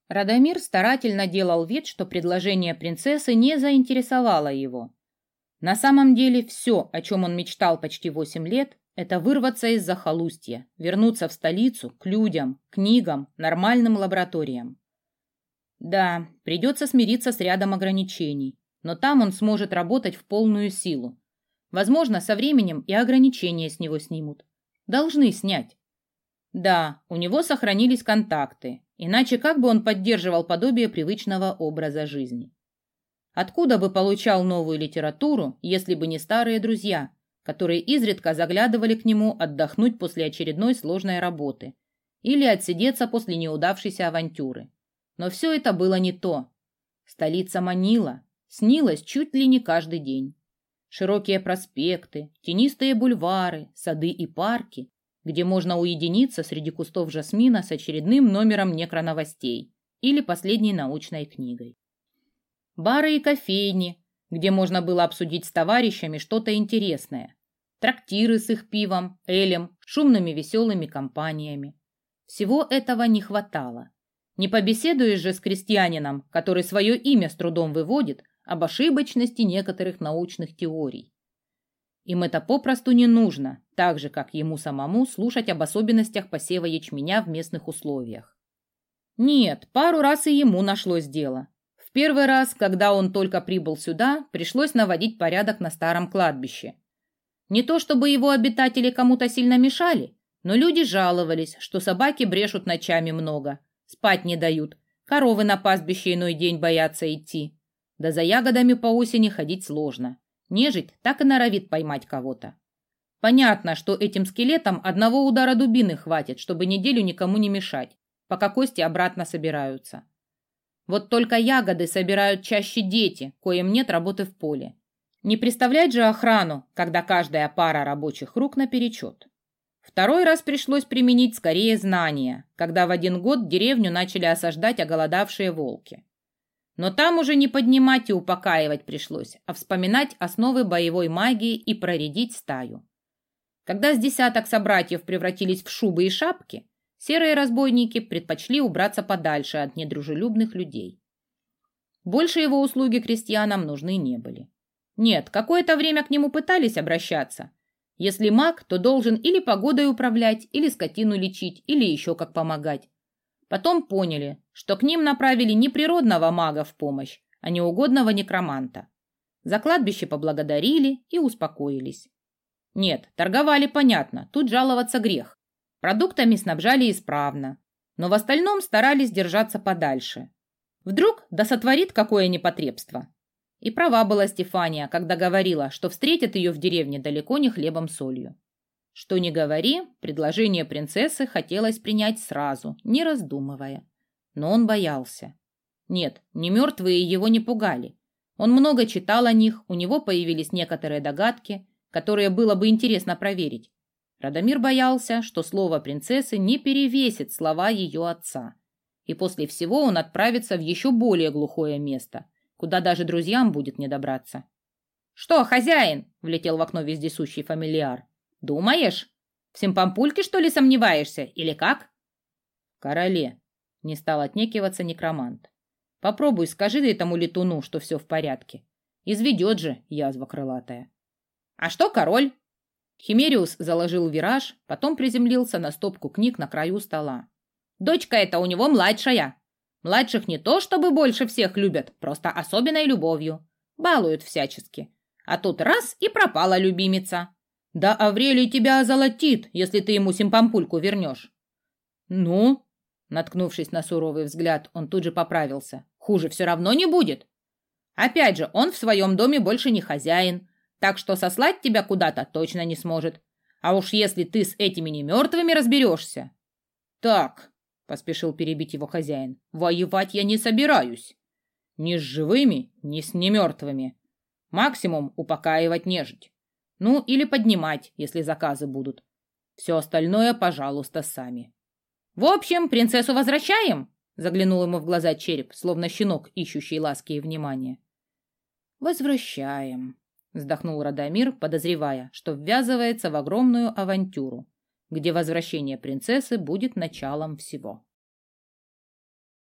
Радомир старательно делал вид, что предложение принцессы не заинтересовало его. На самом деле все, о чем он мечтал почти 8 лет, это вырваться из захолустья, вернуться в столицу, к людям, книгам, нормальным лабораториям. Да, придется смириться с рядом ограничений, но там он сможет работать в полную силу. Возможно, со временем и ограничения с него снимут. Должны снять. Да, у него сохранились контакты, иначе как бы он поддерживал подобие привычного образа жизни? Откуда бы получал новую литературу, если бы не старые друзья, которые изредка заглядывали к нему отдохнуть после очередной сложной работы или отсидеться после неудавшейся авантюры? Но все это было не то. Столица манила, снилась чуть ли не каждый день. Широкие проспекты, тенистые бульвары, сады и парки, где можно уединиться среди кустов жасмина с очередным номером некроновостей или последней научной книгой. Бары и кофейни, где можно было обсудить с товарищами что-то интересное. Трактиры с их пивом, элем, шумными веселыми компаниями. Всего этого не хватало. Не побеседуешь же с крестьянином, который свое имя с трудом выводит, об ошибочности некоторых научных теорий. Им это попросту не нужно, так же, как ему самому слушать об особенностях посева ячменя в местных условиях. Нет, пару раз и ему нашлось дело. В первый раз, когда он только прибыл сюда, пришлось наводить порядок на старом кладбище. Не то чтобы его обитатели кому-то сильно мешали, но люди жаловались, что собаки брешут ночами много, спать не дают, коровы на пастбище иной день боятся идти. Да за ягодами по осени ходить сложно. Нежить так и норовит поймать кого-то. Понятно, что этим скелетам одного удара дубины хватит, чтобы неделю никому не мешать, пока кости обратно собираются. Вот только ягоды собирают чаще дети, коим нет работы в поле. Не представлять же охрану, когда каждая пара рабочих рук наперечет. Второй раз пришлось применить скорее знания, когда в один год деревню начали осаждать оголодавшие волки. Но там уже не поднимать и упокаивать пришлось, а вспоминать основы боевой магии и проредить стаю. Когда с десяток собратьев превратились в шубы и шапки, серые разбойники предпочли убраться подальше от недружелюбных людей. Больше его услуги крестьянам нужны не были. Нет, какое-то время к нему пытались обращаться. Если маг, то должен или погодой управлять, или скотину лечить, или еще как помогать. Потом поняли, что к ним направили не природного мага в помощь, а неугодного некроманта. За кладбище поблагодарили и успокоились. Нет, торговали понятно, тут жаловаться грех. Продуктами снабжали исправно, но в остальном старались держаться подальше. Вдруг да сотворит какое непотребство. И права была Стефания, когда говорила, что встретят ее в деревне далеко не хлебом-солью. Что ни говори, предложение принцессы хотелось принять сразу, не раздумывая. Но он боялся. Нет, не мертвые его не пугали. Он много читал о них, у него появились некоторые догадки, которые было бы интересно проверить. Радомир боялся, что слово принцессы не перевесит слова ее отца. И после всего он отправится в еще более глухое место, куда даже друзьям будет не добраться. «Что, хозяин?» — влетел в окно вездесущий фамильяр. «Думаешь? В Симпампульке, что ли, сомневаешься? Или как?» «Короле», — не стал отнекиваться некромант. «Попробуй скажи этому летуну, что все в порядке. Изведет же, язва крылатая». «А что король?» Химериус заложил вираж, потом приземлился на стопку книг на краю стола. «Дочка эта у него младшая. Младших не то чтобы больше всех любят, просто особенной любовью. Балуют всячески. А тут раз и пропала любимица. Да Аврелий тебя озолотит, если ты ему Симпампульку вернешь». «Ну?» Наткнувшись на суровый взгляд, он тут же поправился. «Хуже все равно не будет. Опять же, он в своем доме больше не хозяин, так что сослать тебя куда-то точно не сможет. А уж если ты с этими немертвыми разберешься...» «Так», — поспешил перебить его хозяин, — «воевать я не собираюсь. Ни с живыми, ни с немертвыми. Максимум упокаивать нежить. Ну, или поднимать, если заказы будут. Все остальное, пожалуйста, сами». «В общем, принцессу возвращаем?» — заглянул ему в глаза череп, словно щенок, ищущий ласки и внимания. «Возвращаем», — вздохнул Радомир, подозревая, что ввязывается в огромную авантюру, где возвращение принцессы будет началом всего.